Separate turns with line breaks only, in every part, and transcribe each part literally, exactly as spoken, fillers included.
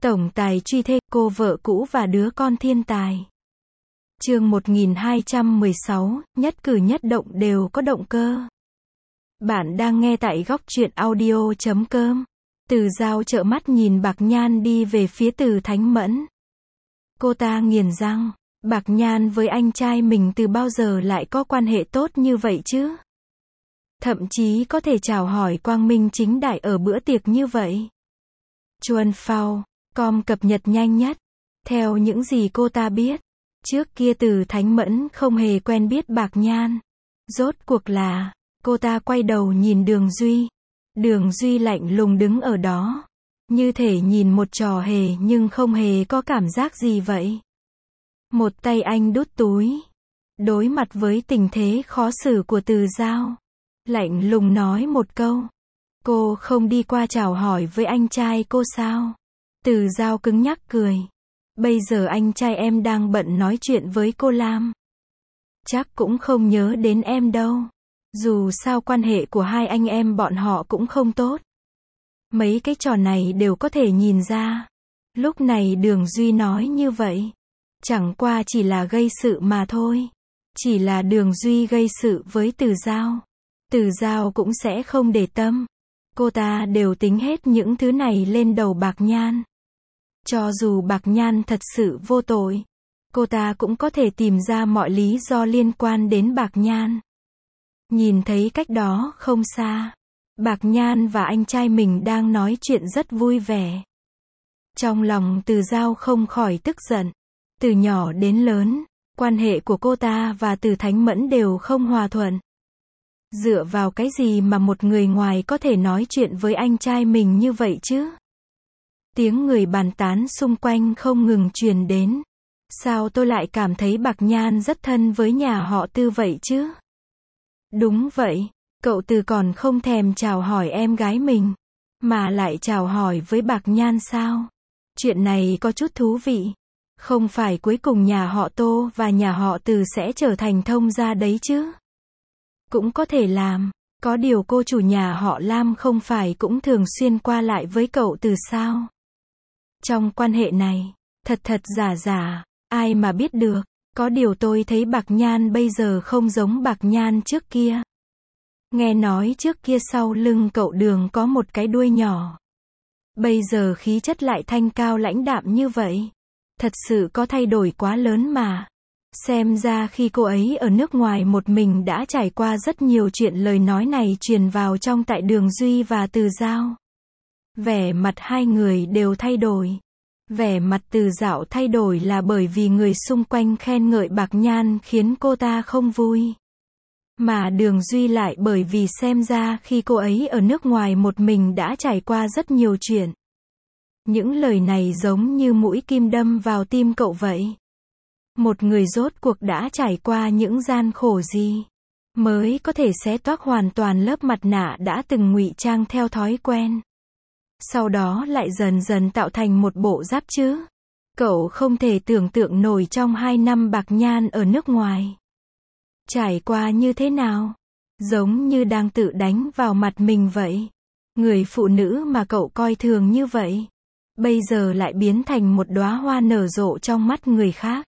Tổng tài truy thê, cô vợ cũ và đứa con thiên tài. Chương một nghìn hai trăm mười sáu, nhất cử nhất động đều có động cơ. Bạn đang nghe tại góc truyện audio chấm com. Từ Dao trợn mắt nhìn Bạc Nhan đi về phía Từ Thánh Mẫn. Cô ta nghiến răng, Bạc Nhan với anh trai mình từ bao giờ lại có quan hệ tốt như vậy chứ? Thậm chí có thể chào hỏi quang minh chính đại ở bữa tiệc như vậy. Chuan Phao com cập nhật nhanh nhất. Theo những gì cô ta biết, trước kia Từ Thánh Mẫn không hề quen biết Bạc Nhan. Rốt cuộc là, cô ta quay đầu nhìn Đường Duy. Đường Duy lạnh lùng đứng ở đó, như thể nhìn một trò hề nhưng không hề có cảm giác gì vậy. Một tay anh đút túi, đối mặt với tình thế khó xử của Từ Dao, lạnh lùng nói một câu: cô không đi qua chào hỏi với anh trai cô sao? Từ Dao cứng nhắc cười: bây giờ anh trai em đang bận nói chuyện với cô Lam, chắc cũng không nhớ đến em đâu. Dù sao quan hệ của hai anh em bọn họ cũng không tốt. Mấy cái trò này đều có thể nhìn ra. Lúc này Đường Duy nói như vậy, chẳng qua chỉ là gây sự mà thôi. Chỉ là Đường Duy gây sự với Từ Dao, Từ Dao cũng sẽ không để tâm. Cô ta đều tính hết những thứ này lên đầu Bạc Nhan. Cho dù Bạc Nhan thật sự vô tội, cô ta cũng có thể tìm ra mọi lý do liên quan đến Bạc Nhan. Nhìn thấy cách đó không xa, Bạc Nhan và anh trai mình đang nói chuyện rất vui vẻ. Trong lòng Từ Dao không khỏi tức giận. Từ nhỏ đến lớn, quan hệ của cô ta và Từ Thánh Mẫn đều không hòa thuận. Dựa vào cái gì mà một người ngoài có thể nói chuyện với anh trai mình như vậy chứ? Tiếng người bàn tán xung quanh không ngừng truyền đến. Sao tôi lại cảm thấy Bạc Nhan rất thân với nhà họ Từ vậy chứ? Đúng vậy, cậu Từ còn không thèm chào hỏi em gái mình, mà lại chào hỏi với Bạc Nhan sao? Chuyện này có chút thú vị. Không phải cuối cùng nhà họ Tô và nhà họ Từ sẽ trở thành thông gia đấy chứ? Cũng có thể làm. Có điều cô chủ nhà họ Lam không phải cũng thường xuyên qua lại với cậu Từ sao? Trong quan hệ này, thật thật giả giả, ai mà biết được. Có điều tôi thấy Bạc Nhan bây giờ không giống Bạc Nhan trước kia. Nghe nói trước kia sau lưng cậu Đường có một cái đuôi nhỏ. Bây giờ khí chất lại thanh cao lãnh đạm như vậy. Thật sự có thay đổi quá lớn mà. Xem ra khi cô ấy ở nước ngoài một mình đã trải qua rất nhiều chuyện. Lời nói này truyền vào trong tai Đường Duy và Từ Dao. Vẻ mặt hai người đều thay đổi. Vẻ mặt Từ Dao thay đổi là bởi vì người xung quanh khen ngợi Bạc Nhan khiến cô ta không vui. Mà Đường Duy lại bởi vì xem ra khi cô ấy ở nước ngoài một mình đã trải qua rất nhiều chuyện. Những lời này giống như mũi kim đâm vào tim cậu vậy. Một người rốt cuộc đã trải qua những gian khổ gì, mới có thể xé toác hoàn toàn lớp mặt nạ đã từng ngụy trang theo thói quen. Sau đó lại dần dần tạo thành một bộ giáp chứ. Cậu không thể tưởng tượng nổi trong hai năm Bạc Nhan ở nước ngoài trải qua như thế nào. Giống như đang tự đánh vào mặt mình vậy. Người phụ nữ mà cậu coi thường như vậy, bây giờ lại biến thành một đóa hoa nở rộ trong mắt người khác.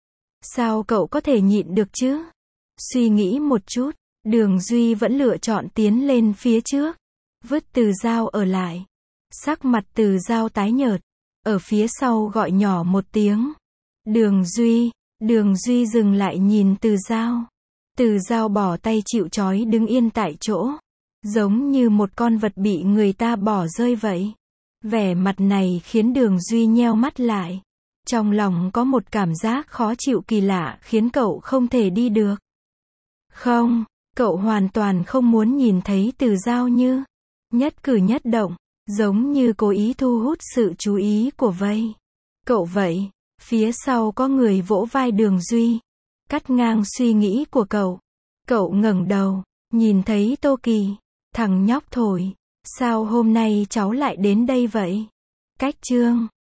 Sao cậu có thể nhịn được chứ? Suy nghĩ một chút, Đường Duy vẫn lựa chọn tiến lên phía trước, vứt Từ Dao ở lại. Sắc mặt Từ Dao tái nhợt, ở phía sau gọi nhỏ một tiếng. Đường Duy, Đường Duy dừng lại nhìn Từ Dao. Từ Dao bỏ tay chịu trói đứng yên tại chỗ, giống như một con vật bị người ta bỏ rơi vậy. Vẻ mặt này khiến Đường Duy nheo mắt lại. Trong lòng có một cảm giác khó chịu kỳ lạ khiến cậu không thể đi được. Không, cậu hoàn toàn không muốn nhìn thấy Từ Dao như nhất cử nhất động, giống như cố ý thu hút sự chú ý của vây. Cậu vậy, phía sau có người vỗ vai Đường Duy, cắt ngang suy nghĩ của cậu. Cậu ngẩng đầu, nhìn thấy Tô Kỳ. Thằng nhóc thổi, sao hôm nay cháu lại đến đây vậy? Cách chương